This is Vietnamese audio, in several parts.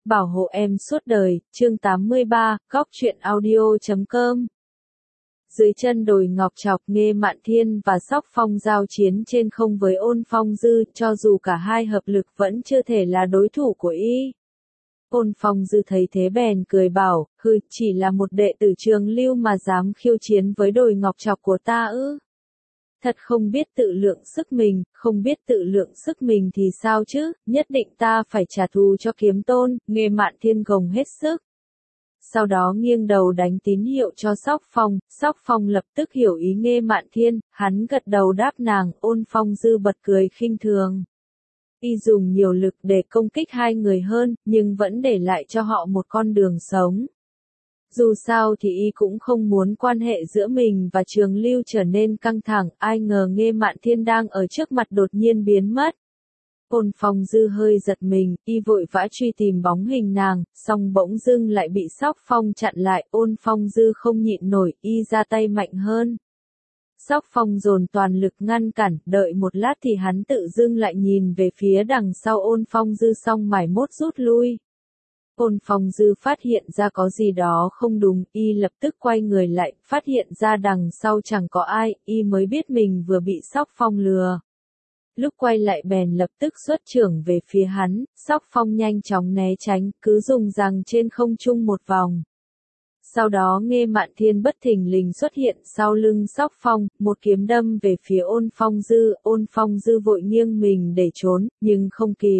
Bảo hộ em suốt đời, chương 83, góc truyện audio.com. Dưới chân đồi Ngọc Trọc, Nghê Mạn Thiên và Sóc Phong giao chiến trên không với Ôn Phong Dư, cho dù cả hai hợp lực vẫn chưa thể là đối thủ của y. Ôn Phong Dư thấy thế bèn cười bảo, chỉ là một đệ tử Trường Lưu mà dám khiêu chiến với đồi Ngọc Trọc của ta ư? Thật không biết tự lượng sức mình, không biết tự lượng sức mình thì sao chứ, nhất định ta phải trả thù cho Kiếm Tôn. Nghê Mạn Thiên gồng hết sức. Sau đó nghiêng đầu đánh tín hiệu cho Sóc Phong lập tức hiểu ý Nghê Mạn Thiên, hắn gật đầu đáp nàng. Ôn Phong Dư bật cười khinh thường. Y dùng nhiều lực để công kích hai người hơn, nhưng vẫn để lại cho họ một con đường sống. Dù sao thì y cũng không muốn quan hệ giữa mình và Trường Lưu trở nên căng thẳng, ai ngờ Nghê Mạn Thiên đang ở trước mặt đột nhiên biến mất. Ôn Phong Dư hơi giật mình, y vội vã truy tìm bóng hình nàng, song bỗng dưng lại bị Sóc Phong chặn lại. Ôn Phong Dư không nhịn nổi, y ra tay mạnh hơn. Sóc Phong dồn toàn lực ngăn cản, đợi một lát thì hắn tự dưng lại nhìn về phía đằng sau Ôn Phong Dư xong mải mốt rút lui. Ôn Phong Dư phát hiện ra có gì đó không đúng, y lập tức quay người lại, phát hiện ra đằng sau chẳng có ai, y mới biết mình vừa bị Sóc Phong lừa. Lúc quay lại bèn lập tức xuất chưởng về phía hắn, Sóc Phong nhanh chóng né tránh, cứ dùng rằng trên không trung một vòng. Sau đó Nghê Mạn Thiên bất thình lình xuất hiện sau lưng Sóc Phong, một kiếm đâm về phía Ôn Phong Dư vội nghiêng mình để trốn, nhưng không kịp.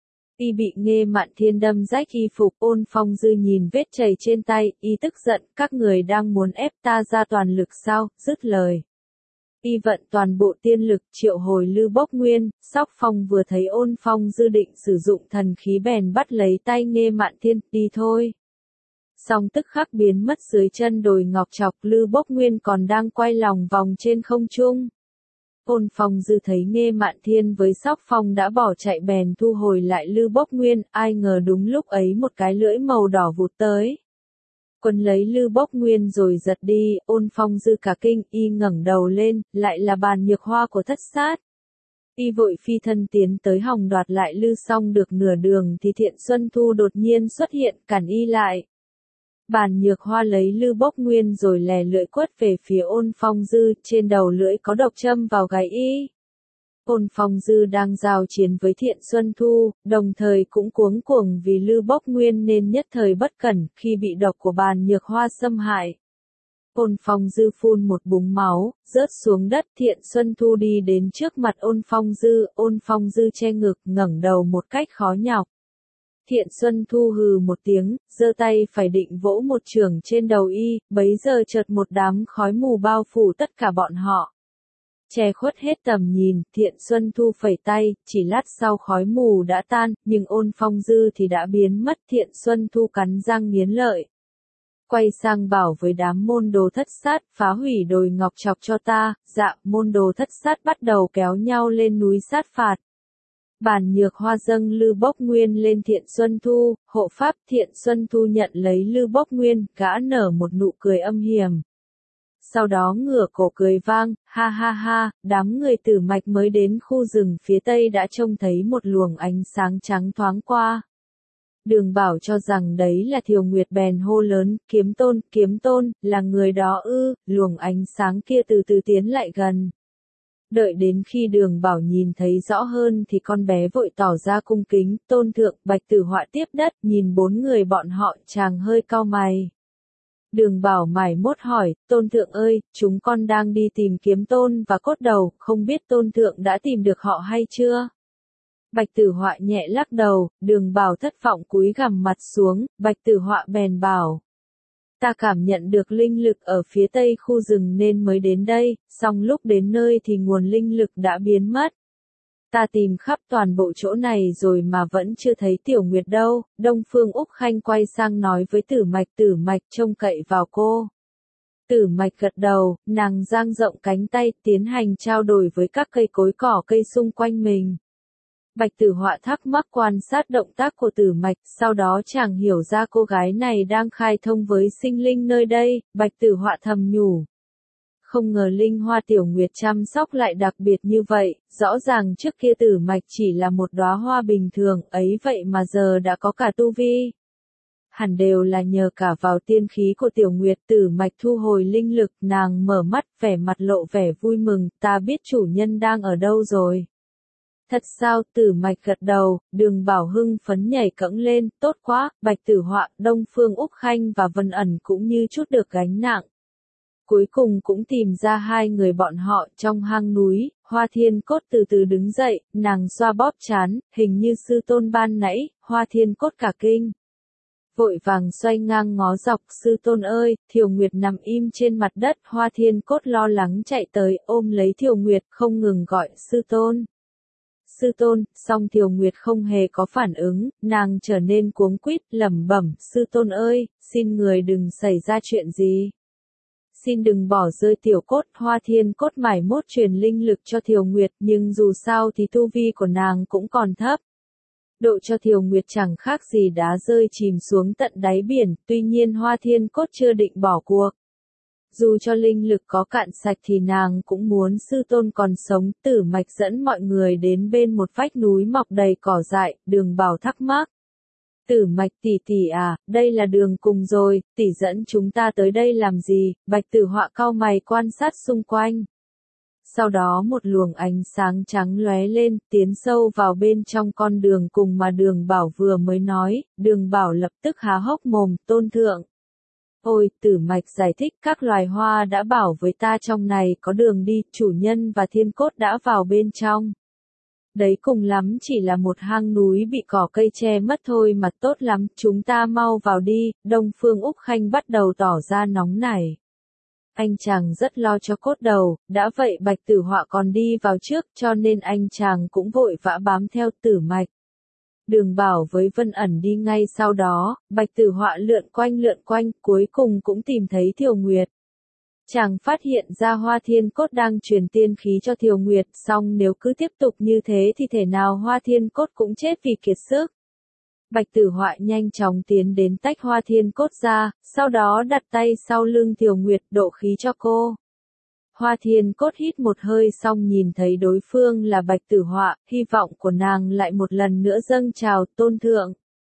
Y bị Nghê Mạn Thiên đâm rách y phục. Ôn Phong Dư nhìn vết chảy trên tay, y tức giận, các người đang muốn ép ta ra toàn lực sao? Dứt lời. Y vận toàn bộ tiên lực triệu hồi Lư Bốc Nguyên. Sóc Phong vừa thấy Ôn Phong Dư định sử dụng thần khí bèn bắt lấy tay Nghê Mạn Thiên, đi thôi. Song tức khắc biến mất dưới chân đồi Ngọc Trọc. Lư Bốc Nguyên còn đang quay lòng vòng trên không trung. Ôn Phong Dư thấy Nghê Mạn Thiên với Sóc Phong đã bỏ chạy bèn thu hồi lại Lư Bốc Nguyên, ai ngờ đúng lúc ấy một cái lưỡi màu đỏ vụt tới. Quấn lấy Lư Bốc Nguyên rồi giật đi. Ôn Phong Dư cả kinh, y ngẩng đầu lên, lại là Bàn Nhược Hoa của Thất Sát. Y vội phi thân tiến tới hòng đoạt lại Lư, xong được nửa đường thì Thiện Xuân Thu đột nhiên xuất hiện cản y lại. Bàn Nhược Hoa lấy Lư Bốc Nguyên rồi lè lưỡi quất về phía Ôn Phong Dư, trên đầu lưỡi có độc châm vào gáy y. Ôn Phong Dư đang giao chiến với Thiện Xuân Thu, đồng thời cũng cuống cuồng vì Lư Bốc Nguyên nên nhất thời bất cẩn, khi bị độc của Bàn Nhược Hoa xâm hại. Ôn Phong Dư phun một búng máu, rớt xuống đất. Thiện Xuân Thu đi đến trước mặt Ôn Phong Dư che ngực, ngẩng đầu một cách khó nhọc. Thiện Xuân Thu hừ một tiếng, giơ tay phải định vỗ một chưởng trên đầu y, bấy giờ chợt một đám khói mù bao phủ tất cả bọn họ. Che khuất hết tầm nhìn, Thiện Xuân Thu phẩy tay, chỉ lát sau khói mù đã tan, nhưng Ôn Phong Dư thì đã biến mất. Thiện Xuân Thu cắn răng nghiến lợi. Quay sang bảo với đám môn đồ Thất Sát, phá hủy đồi Ngọc Trọc cho ta. Dạ, môn đồ Thất Sát bắt đầu kéo nhau lên núi sát phạt. Bàn Nhược Hoa dâng Lư Bốc Nguyên lên Thiện Xuân Thu, hộ pháp. Thiện Xuân Thu nhận lấy Lư Bốc Nguyên, gã nở một nụ cười âm hiểm. Sau đó ngửa cổ cười vang, ha ha ha. Đám người Tử Mạch mới đến khu rừng phía tây đã trông thấy một luồng ánh sáng trắng thoáng qua. Đường Bảo cho rằng đấy là Thiều Nguyệt bèn hô lớn, Kiếm Tôn, là người đó ư? Luồng ánh sáng kia từ từ tiến lại gần. Đợi đến khi Đường Bảo nhìn thấy rõ hơn thì con bé vội tỏ ra cung kính. Tôn thượng. Bạch Tử Họa tiếp đất, nhìn bốn người bọn họ, chàng hơi cau mày. Đường Bảo mải mốt hỏi, Tôn thượng ơi, chúng con đang đi tìm Kiếm Tôn và Cốt Đầu, không biết Tôn thượng đã tìm được họ hay chưa? Bạch Tử Họa nhẹ lắc đầu. Đường Bảo thất vọng cúi gằm mặt xuống. Bạch Tử Họa bèn bảo, ta cảm nhận được linh lực ở phía tây khu rừng nên mới đến đây, song lúc đến nơi thì nguồn linh lực đã biến mất. Ta tìm khắp toàn bộ chỗ này rồi mà vẫn chưa thấy Tiểu Nguyệt đâu. Đông Phương Úc Khanh quay sang nói với Tử Mạch trông cậy vào cô. Tử Mạch gật đầu, nàng dang rộng cánh tay, tiến hành trao đổi với các cây cối cỏ cây xung quanh mình. Bạch Tử Họa thắc mắc quan sát động tác của Tử Mạch, sau đó chàng hiểu ra cô gái này đang khai thông với sinh linh nơi đây. Bạch Tử Họa thầm nhủ, Không ngờ Linh Hoa Tiểu Nguyệt chăm sóc lại đặc biệt như vậy, rõ ràng trước kia Tử Mạch chỉ là một đóa hoa bình thường, ấy vậy mà giờ đã có cả tu vi. Hẳn đều là nhờ cả vào tiên khí của Tiểu Nguyệt. Tử Mạch thu hồi linh lực, nàng mở mắt, vẻ mặt lộ vẻ vui mừng, ta biết chủ nhân đang ở đâu rồi. Thật sao? Tử Mạch gật đầu, Đường Bảo hưng phấn nhảy cẫng lên, tốt quá, Bạch Tử Họa, Đông Phương Úc Khanh và Vân ẩn cũng như chút được gánh nặng. Cuối cùng cũng tìm ra hai người bọn họ trong hang núi. Hoa Thiên Cốt từ từ đứng dậy, nàng xoa bóp trán, hình như sư tôn ban nãy. Hoa Thiên Cốt cả kinh, vội vàng xoay ngang ngó dọc, sư tôn ơi. Thiều Nguyệt nằm im trên mặt đất. Hoa Thiên Cốt lo lắng chạy tới, ôm lấy Thiều Nguyệt, không ngừng gọi, sư tôn. Sư tôn, song Thiều Nguyệt không hề có phản ứng, nàng trở nên cuống quýt, lẩm bẩm, sư tôn ơi, xin người đừng xảy ra chuyện gì. Xin đừng bỏ rơi Tiểu Cốt. Hoa Thiên Cốt mải mốt truyền linh lực cho Thiều Nguyệt, nhưng dù sao thì tu vi của nàng cũng còn thấp. Độ cho Thiều Nguyệt chẳng khác gì đá rơi chìm xuống tận đáy biển, tuy nhiên Hoa Thiên Cốt chưa định bỏ cuộc. Dù cho linh lực có cạn sạch thì nàng cũng muốn sư tôn còn sống. Tử Mạch dẫn mọi người đến bên một vách núi mọc đầy cỏ dại, Đường Bảo thắc mắc. Tử Mạch tỷ tỷ à, đây là đường cùng rồi, tỷ dẫn chúng ta tới đây làm gì? Bạch Tử Họa cau mày quan sát xung quanh. Sau đó một luồng ánh sáng trắng lóe lên, tiến sâu vào bên trong con đường cùng mà Đường Bảo vừa mới nói. Đường Bảo lập tức há hốc mồm, tôn thượng. Ôi, Tử Mạch giải thích, các loài hoa đã bảo với ta trong này có đường đi, chủ nhân và Thiên Cốt đã vào bên trong. Đấy cùng lắm chỉ là một hang núi bị cỏ cây che mất thôi mà, tốt lắm, chúng ta mau vào đi. Đông Phương Úc Khanh bắt đầu tỏ ra nóng nảy. Anh chàng rất lo cho Cốt đầu, đã vậy Bạch Tử Họa còn đi vào trước cho nên anh chàng cũng vội vã bám theo Tử Mạch. Đường Bảo với Vân ẩn đi ngay sau đó. Bạch Tử Họa lượn quanh, cuối cùng cũng tìm thấy Thiều Nguyệt. Chàng phát hiện ra Hoa Thiên Cốt đang truyền tiên khí cho Thiều Nguyệt, song nếu cứ tiếp tục như thế thì thể nào Hoa Thiên Cốt cũng chết vì kiệt sức. Bạch Tử Họa nhanh chóng tiến đến tách Hoa Thiên Cốt ra, sau đó đặt tay sau lưng Thiều Nguyệt, độ khí cho cô. Hoa Thiên Cốt hít một hơi xong nhìn thấy đối phương là Bạch Tử Họa, hy vọng của nàng lại một lần nữa dâng trào, tôn thượng.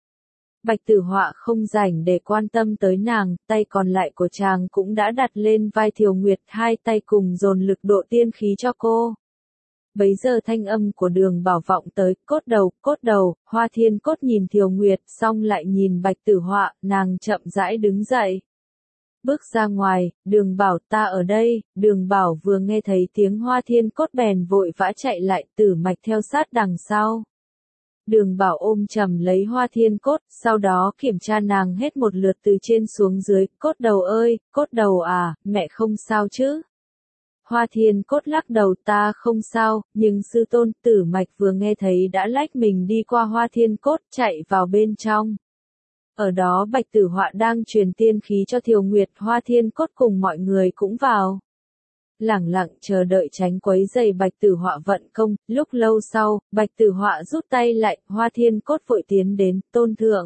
Bạch Tử Họa không rảnh để quan tâm tới nàng, tay còn lại của chàng cũng đã đặt lên vai Thiều Nguyệt, hai tay cùng dồn lực độ tiên khí cho cô. Bấy giờ thanh âm của Đường Bảo vọng tới, cốt đầu. Hoa Thiên Cốt nhìn Thiều Nguyệt, xong lại nhìn Bạch Tử Họa, nàng chậm rãi đứng dậy. Bước ra ngoài, Đường Bảo, ta ở đây. Đường Bảo vừa nghe thấy tiếng Hoa Thiên Cốt bèn vội vã chạy lại, Tử Mạch theo sát đằng sau. Đường Bảo ôm chầm lấy Hoa Thiên Cốt, sau đó kiểm tra nàng hết một lượt từ trên xuống dưới, Cốt đầu ơi, Cốt đầu à, mẹ không sao chứ? Hoa Thiên Cốt lắc đầu, ta không sao, nhưng sư tôn. Tử Mạch vừa nghe thấy đã lách mình đi qua Hoa Thiên Cốt, chạy vào bên trong. Ở đó Bạch Tử Họa đang truyền tiên khí cho Thiều Nguyệt, Hoa Thiên Cốt cùng mọi người cũng vào. Lẳng lặng chờ đợi tránh quấy rầy Bạch Tử Họa vận công. Lúc lâu sau, Bạch Tử Họa rút tay lại, Hoa Thiên Cốt vội tiến đến, tôn thượng.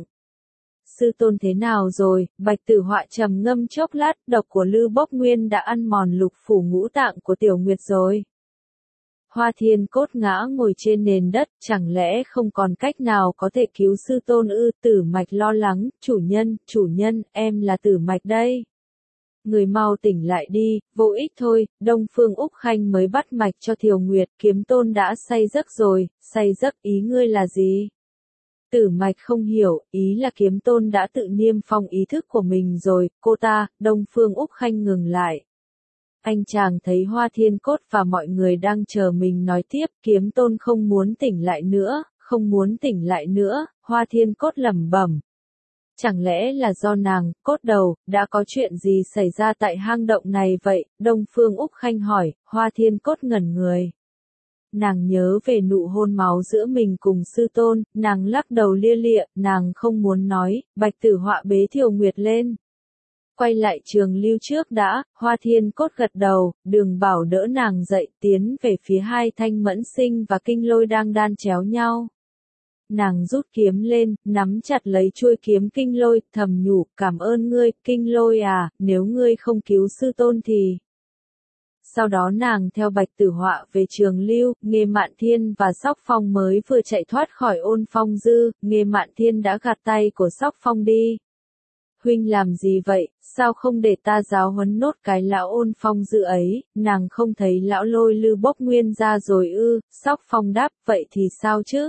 Sư tôn thế nào rồi? Bạch Tử Họa trầm ngâm chốc lát, độc của Lư Bốc Nguyên đã ăn mòn lục phủ ngũ tạng của Tiểu Nguyệt rồi. Hoa Thiên Cốt ngã ngồi trên nền đất, chẳng lẽ không còn cách nào có thể cứu sư tôn ư? Tử Mạch lo lắng, chủ nhân, em là Tử Mạch đây. Người mau tỉnh lại đi, vô ích thôi. Đông Phương Úc Khanh mới bắt mạch cho Thiều Nguyệt, kiếm tôn đã say giấc rồi. Say giấc, ý ngươi là gì? Tử Mạch không hiểu, ý là kiếm tôn đã tự niêm phong ý thức của mình rồi. Cô ta. Đông Phương Úc Khanh ngừng lại. Anh chàng thấy Hoa Thiên Cốt và mọi người đang chờ mình nói tiếp, kiếm tôn không muốn tỉnh lại nữa. Hoa Thiên Cốt lẩm bẩm. Chẳng lẽ là do nàng, Cốt đầu, đã có chuyện gì xảy ra tại hang động này vậy? Đông Phương Úc Khanh hỏi. Hoa Thiên Cốt ngẩn người. Nàng nhớ về nụ hôn máu giữa mình cùng sư tôn, nàng lắc đầu lia lịa, nàng không muốn nói. Bạch Tử Họa bế Thiều Nguyệt lên. Quay lại trường lưu trước đã. Hoa Thiên Cốt gật đầu. Đường Bảo đỡ nàng dậy, tiến về phía hai thanh mẫn sinh và kinh lôi đang đan chéo nhau. Nàng rút kiếm lên, nắm chặt lấy chuôi kiếm kinh lôi, thầm nhủ, cảm ơn ngươi, kinh lôi à, nếu ngươi không cứu sư tôn thì... sau đó nàng theo Bạch Tử Họa về Trường Lưu, Nghê Mạn Thiên và Sóc Phong mới vừa chạy thoát khỏi Ôn Phong Dư, Nghê Mạn Thiên đã gạt tay của Sóc Phong đi. Huynh làm gì vậy, sao không để ta giáo huấn nốt cái lão Ôn Phong Dư ấy, nàng không thấy lão Lôi Lư bốc nguyên ra rồi ư? Sóc Phong đáp, vậy thì sao chứ?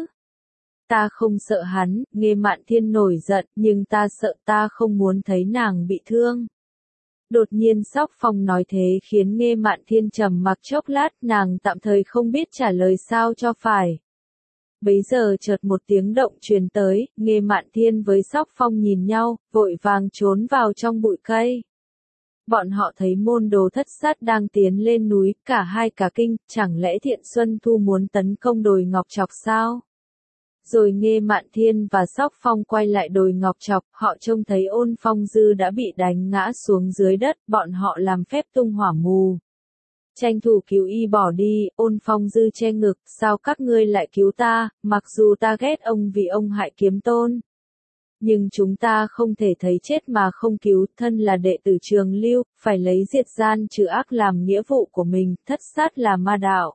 Ta không sợ hắn, Nghê Mạn Thiên nổi giận, nhưng ta sợ, ta không muốn thấy nàng bị thương. Đột nhiên Sóc Phong nói thế khiến Nghê Mạn Thiên trầm mặc chốc lát, nàng tạm thời không biết trả lời sao cho phải. Bấy giờ chợt một tiếng động truyền tới, Nghê Mạn Thiên với Sóc Phong nhìn nhau, vội vàng trốn vào trong bụi cây. Bọn họ thấy môn đồ thất sát đang tiến lên núi, cả hai cả kinh, chẳng lẽ Thiện Xuân Thu muốn tấn công đồi Ngọc Trọc sao? Rồi Nghê Mạn Thiên và Sóc Phong quay lại đồi Ngọc Trọc, họ trông thấy Ôn Phong Dư đã bị đánh ngã xuống dưới đất, bọn họ làm phép tung hỏa mù. Tranh thủ cứu y bỏ đi, Ôn Phong Dư che ngực, sao các ngươi lại cứu ta, mặc dù ta ghét ông vì ông hại Kiếm Tôn. Nhưng chúng ta không thể thấy chết mà không cứu, thân là đệ tử Trường Lưu, phải lấy diệt gian trừ ác làm nghĩa vụ của mình, thất sát là ma đạo.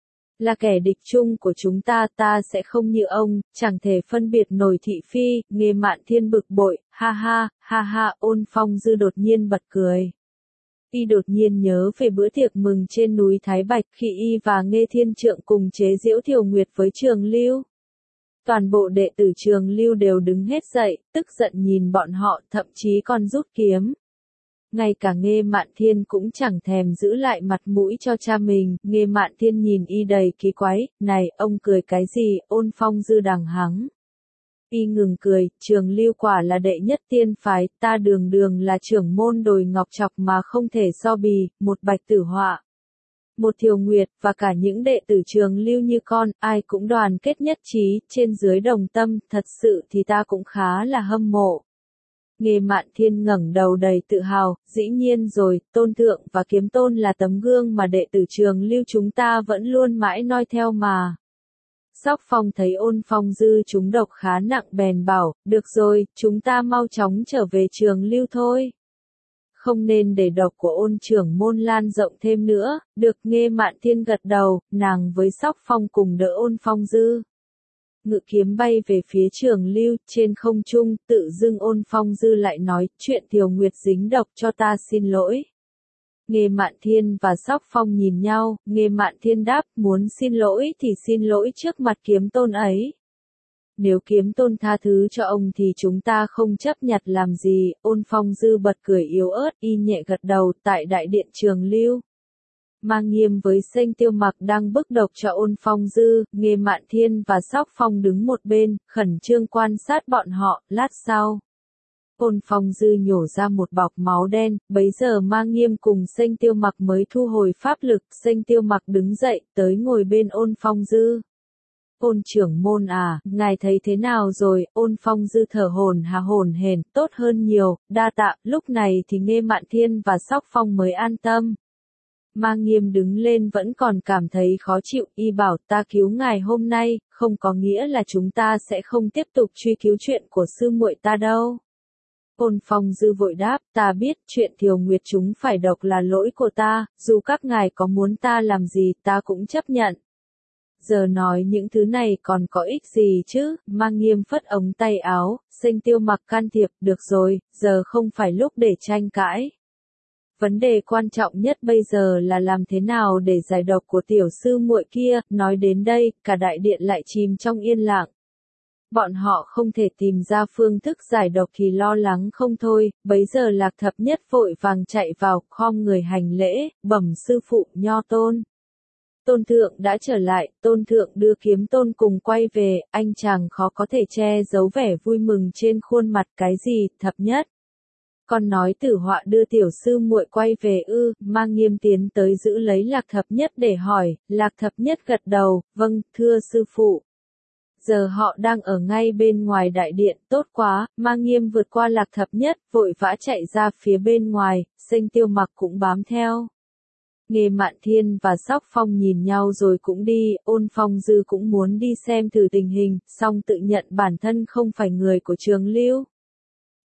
Là kẻ địch chung của chúng ta, ta sẽ không như ông, chẳng thể phân biệt nổi thị phi. Nghê Mạn Thiên bực bội, ha ha, Ôn Phong Dư đột nhiên bật cười. Y đột nhiên nhớ về bữa tiệc mừng trên núi Thái Bạch khi y và Nghê Thiên Trượng cùng chế giễu Thiều Nguyệt với Trường Lưu. Toàn bộ đệ tử Trường Lưu đều đứng hết dậy, tức giận nhìn bọn họ, thậm chí còn rút kiếm. Ngay cả Nghê Mạn Thiên cũng chẳng thèm giữ lại mặt mũi cho cha mình, Nghê Mạn Thiên nhìn y đầy kỳ quái, này, ông cười cái gì, Ôn Phong Dư đằng hắng. Y ngừng cười, Trường Lưu quả là đệ nhất tiên phái, ta đường đường là trưởng môn đồi Ngọc Trọc mà không thể so bì, một Bạch Tử Họa, một Thiều Nguyệt, và cả những đệ tử Trường Lưu như con, ai cũng đoàn kết nhất trí, trên dưới đồng tâm, thật sự thì ta cũng khá là hâm mộ. Nghê Mạn Thiên ngẩng đầu đầy tự hào, dĩ nhiên rồi, Tôn Thượng và Kiếm Tôn là tấm gương mà đệ tử Trường Lưu chúng ta vẫn luôn mãi noi theo mà. Sóc Phong thấy Ôn Phong Dư trúng độc khá nặng bèn bảo, được rồi, chúng ta mau chóng trở về Trường Lưu thôi. Không nên để độc của Ôn trưởng môn lan rộng thêm nữa, được. Nghê Mạn Thiên gật đầu, nàng với Sóc Phong cùng đỡ Ôn Phong Dư. Ngự kiếm bay về phía Trường Lưu, trên không trung, tự dưng Ôn Phong Dư lại nói, chuyện Thiều Nguyệt dính độc cho ta xin lỗi. Nghê Mạn Thiên và Sóc Phong nhìn nhau, Nghê Mạn Thiên đáp, muốn xin lỗi thì xin lỗi trước mặt Kiếm Tôn ấy. Nếu Kiếm Tôn tha thứ cho ông thì chúng ta không chấp nhặt làm gì. Ôn Phong Dư bật cười yếu ớt, y nhẹ gật đầu. Tại đại điện Trường Lưu, Mang Nghiêm với Sênh Tiêu Mặc đang bức độc cho Ôn Phong Dư, Nghê Mạn Thiên và Sóc Phong đứng một bên, khẩn trương quan sát bọn họ. Lát sau, Ôn Phong Dư nhổ ra một bọc máu đen, bấy giờ Mang Nghiêm cùng Sênh Tiêu Mặc mới thu hồi pháp lực. Sênh Tiêu Mặc đứng dậy, tới ngồi bên Ôn Phong Dư. Ôn trưởng môn à, ngài thấy thế nào rồi? Ôn Phong Dư thở hổn hển, tốt hơn nhiều, đa tạ. Lúc này thì Nghê Mạn Thiên và Sóc Phong mới an tâm. Mang Nghiêm đứng lên vẫn còn cảm thấy khó chịu, y bảo, ta cứu ngài hôm nay, không có nghĩa là chúng ta sẽ không tiếp tục truy cứu chuyện của sư muội ta đâu. Ôn Phong Dư vội đáp, ta biết, chuyện Thiều Nguyệt chúng phải độc là lỗi của ta, dù các ngài có muốn ta làm gì ta cũng chấp nhận. Giờ nói những thứ này còn có ích gì chứ? Mang Nghiêm phất ống tay áo, Sênh Tiêu Mặc can thiệp, được rồi, giờ không phải lúc để tranh cãi. Vấn đề quan trọng nhất bây giờ là làm thế nào để giải độc của tiểu sư muội kia. Nói đến đây, cả đại điện lại chìm trong yên lặng. Bọn họ không thể tìm ra phương thức giải độc thì lo lắng không thôi. Bấy giờ Lạc Thập Nhất vội vàng chạy vào, khom người hành lễ, bẩm sư phụ Nho Tôn. Tôn Thượng đã trở lại, Tôn Thượng đưa Kiếm Tôn cùng quay về, anh chàng khó có thể che giấu vẻ vui mừng trên khuôn mặt. Cái gì, Thập Nhất? Con nói Tử Họa đưa tiểu sư muội quay về ư? Mang Nghiêm tiến tới giữ lấy Lạc Thập Nhất để hỏi. Lạc Thập Nhất gật đầu, vâng, thưa sư phụ. Giờ họ đang ở ngay bên ngoài đại điện, tốt quá. Mang Nghiêm vượt qua Lạc Thập Nhất, vội vã chạy ra phía bên ngoài, Sênh Tiêu Mặc cũng bám theo. Nghê Mạn Thiên và Sóc Phong nhìn nhau rồi cũng đi. Ôn Phong Dư cũng muốn đi xem thử tình hình, song tự nhận bản thân không phải người của Trường Lưu.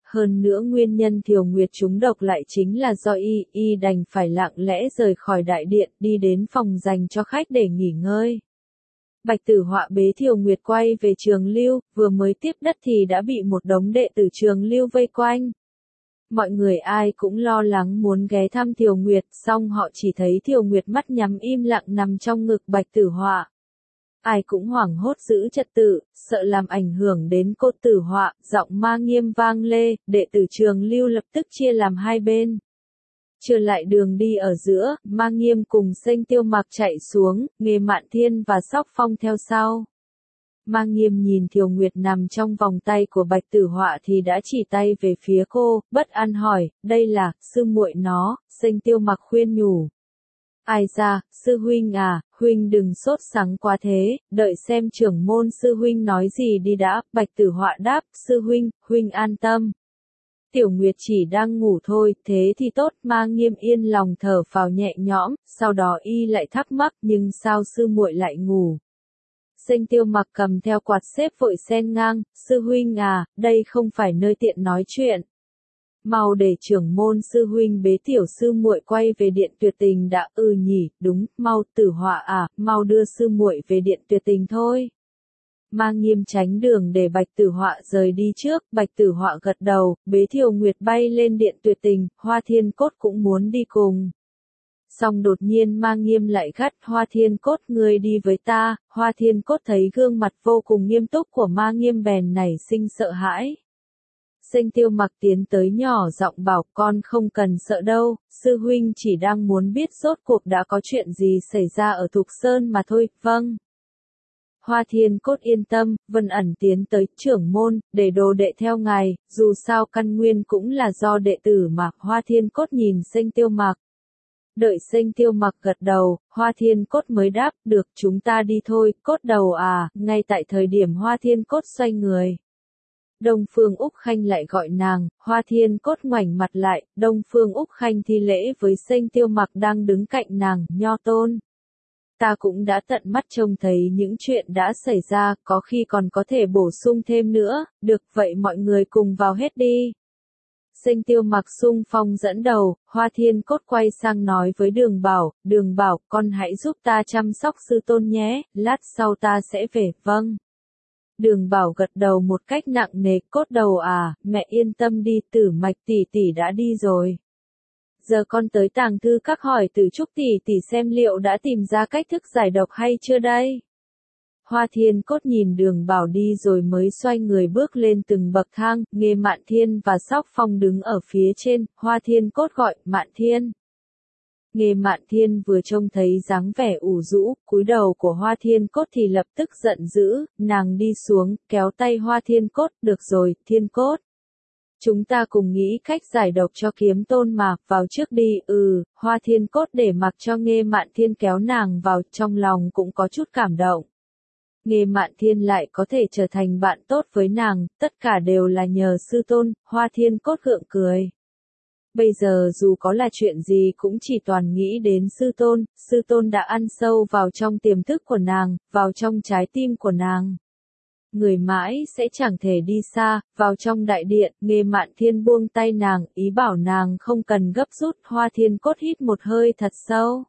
hơn nữa nguyên nhân Thiều Nguyệt trúng độc lại chính là do y đành phải lặng lẽ rời khỏi đại điện, đi đến phòng dành cho khách để nghỉ ngơi. Bạch Tử Họa bế Thiều Nguyệt quay về Trường Lưu, vừa mới tiếp đất thì đã bị một đống đệ tử Trường Lưu vây quanh. Mọi người ai cũng lo lắng muốn ghé thăm Thiều Nguyệt, song họ chỉ thấy Thiều Nguyệt mắt nhắm im lặng nằm trong ngực Bạch Tử Họa. Ai cũng hoảng hốt giữ trật tự, sợ làm ảnh hưởng đến cô Tử Họa, giọng Ma Nghiêm vang lê, đệ tử Trường Lưu lập tức chia làm hai bên. Trở lại đường đi ở giữa, Ma Nghiêm cùng Xanh Tiêu Mặc chạy xuống, Nghê Mạn Thiên và Sóc Phong theo sau. Ma Nghiêm nhìn Thiều Nguyệt nằm trong vòng tay của Bạch Tử Họa thì đã chỉ tay về phía cô, bất an hỏi, đây là, sư muội nó, Xanh Tiêu Mặc khuyên nhủ. Ai ra, sư huynh à, huynh đừng sốt sắng quá thế, đợi xem trưởng môn sư huynh nói gì đi đã, Bạch Tử Họa đáp, sư huynh, huynh an tâm. Tiểu Nguyệt chỉ đang ngủ thôi, thế thì tốt, Ma Nghiêm yên lòng thở phào nhẹ nhõm, sau đó y lại thắc mắc, nhưng sao sư muội lại ngủ? Xanh Tiêu Mặc cầm theo quạt xếp vội xen ngang, sư huynh à, đây không phải nơi tiện nói chuyện. Mau để trưởng môn sư huynh bế tiểu sư muội quay về điện tuyệt tình đã, nhỉ, đúng, mau Tử Họa à, mau đưa sư muội về điện tuyệt tình thôi. Ma Nghiêm tránh đường để Bạch Tử Họa rời đi trước, Bạch Tử Họa gật đầu, bế Thiều Nguyệt bay lên điện tuyệt tình, Hoa Thiên Cốt cũng muốn đi cùng. Song đột nhiên Ma Nghiêm lại gắt, Hoa Thiên Cốt ngươi đi với ta, Hoa Thiên Cốt thấy gương mặt vô cùng nghiêm túc của Ma Nghiêm bèn nảy sinh sợ hãi. Xanh Tiêu Mặc tiến tới nhỏ giọng bảo, con không cần sợ đâu, sư huynh chỉ đang muốn biết rốt cuộc đã có chuyện gì xảy ra ở Thục Sơn mà thôi, vâng. Hoa Thiên Cốt yên tâm, Vân Ẩn tiến tới, trưởng môn, để đồ đệ theo ngài, dù sao căn nguyên cũng là do đệ tử mà, Hoa Thiên Cốt nhìn Xanh Tiêu Mặc. Đợi Xanh Tiêu Mặc gật đầu, Hoa Thiên Cốt mới đáp, được chúng ta đi thôi, Cốt đầu à, ngay tại thời điểm Hoa Thiên Cốt xoay người. Đông Phương Úc Khanh lại gọi nàng, Hoa Thiên Cốt ngoảnh mặt lại, Đông Phương Úc Khanh thi lễ với Xanh Tiêu Mặc đang đứng cạnh nàng, Nho tôn. Ta cũng đã tận mắt trông thấy những chuyện đã xảy ra, có khi còn có thể bổ sung thêm nữa, được vậy mọi người cùng vào hết đi. Xanh Tiêu Mặc xung phong dẫn đầu, Hoa Thiên Cốt quay sang nói với Đường Bảo, con hãy giúp ta chăm sóc sư tôn nhé, lát sau ta sẽ về, vâng. Đường Bảo gật đầu một cách nặng nề, Cốt đầu à, mẹ yên tâm đi, Tử Mạch tỷ tỷ đã đi rồi. Giờ con tới tàng thư các hỏi Tử Trúc tỷ tỷ xem liệu đã tìm ra cách thức giải độc hay chưa đây. Hoa Thiên Cốt nhìn Đường Bảo đi rồi mới xoay người bước lên từng bậc thang, Nghê Mạn Thiên và Sóc Phong đứng ở phía trên, Hoa Thiên Cốt gọi, Mạn Thiên. Nghê Mạn Thiên vừa trông thấy dáng vẻ ủ rũ, cúi đầu của Hoa Thiên Cốt thì lập tức giận dữ, nàng đi xuống, kéo tay Hoa Thiên Cốt, được rồi, Thiên Cốt. Chúng ta cùng nghĩ cách giải độc cho Kiếm Tôn mà, vào trước đi, Hoa Thiên Cốt để mặc cho Nghê Mạn Thiên kéo nàng vào, trong lòng cũng có chút cảm động. Nghê Mạn Thiên lại có thể trở thành bạn tốt với nàng, tất cả đều là nhờ sư tôn, Hoa Thiên Cốt gượng cười. Bây giờ dù có là chuyện gì cũng chỉ toàn nghĩ đến sư tôn đã ăn sâu vào trong tiềm thức của nàng, vào trong trái tim của nàng. Người mãi sẽ chẳng thể đi xa, vào trong đại điện, Nghê Mạn Thiên buông tay nàng, ý bảo nàng không cần gấp rút, Hoa Thiên Cốt hít một hơi thật sâu.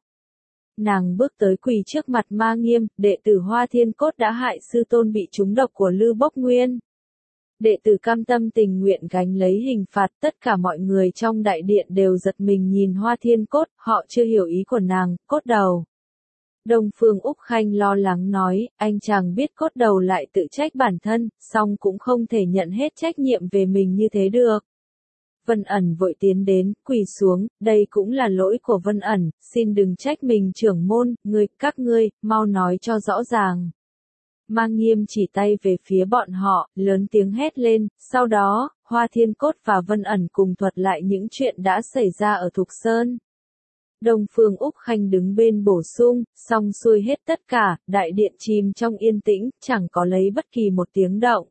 Nàng bước tới quỳ trước mặt Ma Nghiêm, đệ tử Hoa Thiên Cốt đã hại sư tôn bị trúng độc của Lư Bốc Nguyên. Đệ tử cam tâm tình nguyện gánh lấy hình phạt, tất cả mọi người trong đại điện đều giật mình nhìn Hoa Thiên Cốt, họ chưa hiểu ý của nàng, Cốt đầu. Đông Phương Úc Khanh lo lắng nói, anh chàng biết Cốt đầu lại tự trách bản thân, song cũng không thể nhận hết trách nhiệm về mình như thế được. Vân Ẩn vội tiến đến, quỳ xuống, đây cũng là lỗi của Vân Ẩn, xin đừng trách mình trưởng môn, các ngươi, mau nói cho rõ ràng. Ma Nghiêm chỉ tay về phía bọn họ, lớn tiếng hét lên, sau đó, Hoa Thiên Cốt và Vân Ẩn cùng thuật lại những chuyện đã xảy ra ở Thục Sơn. Đông Phương Úc Khanh đứng bên bổ sung, xong xuôi hết tất cả, đại điện chìm trong yên tĩnh, chẳng có lấy bất kỳ một tiếng động.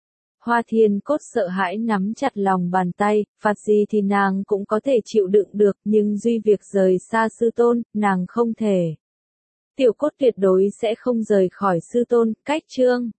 Hoa Thiên Cốt sợ hãi nắm chặt lòng bàn tay, phạt gì thì nàng cũng có thể chịu đựng được, nhưng duy việc rời xa sư tôn, nàng không thể. Tiểu Cốt tuyệt đối sẽ không rời khỏi sư tôn, cách chương.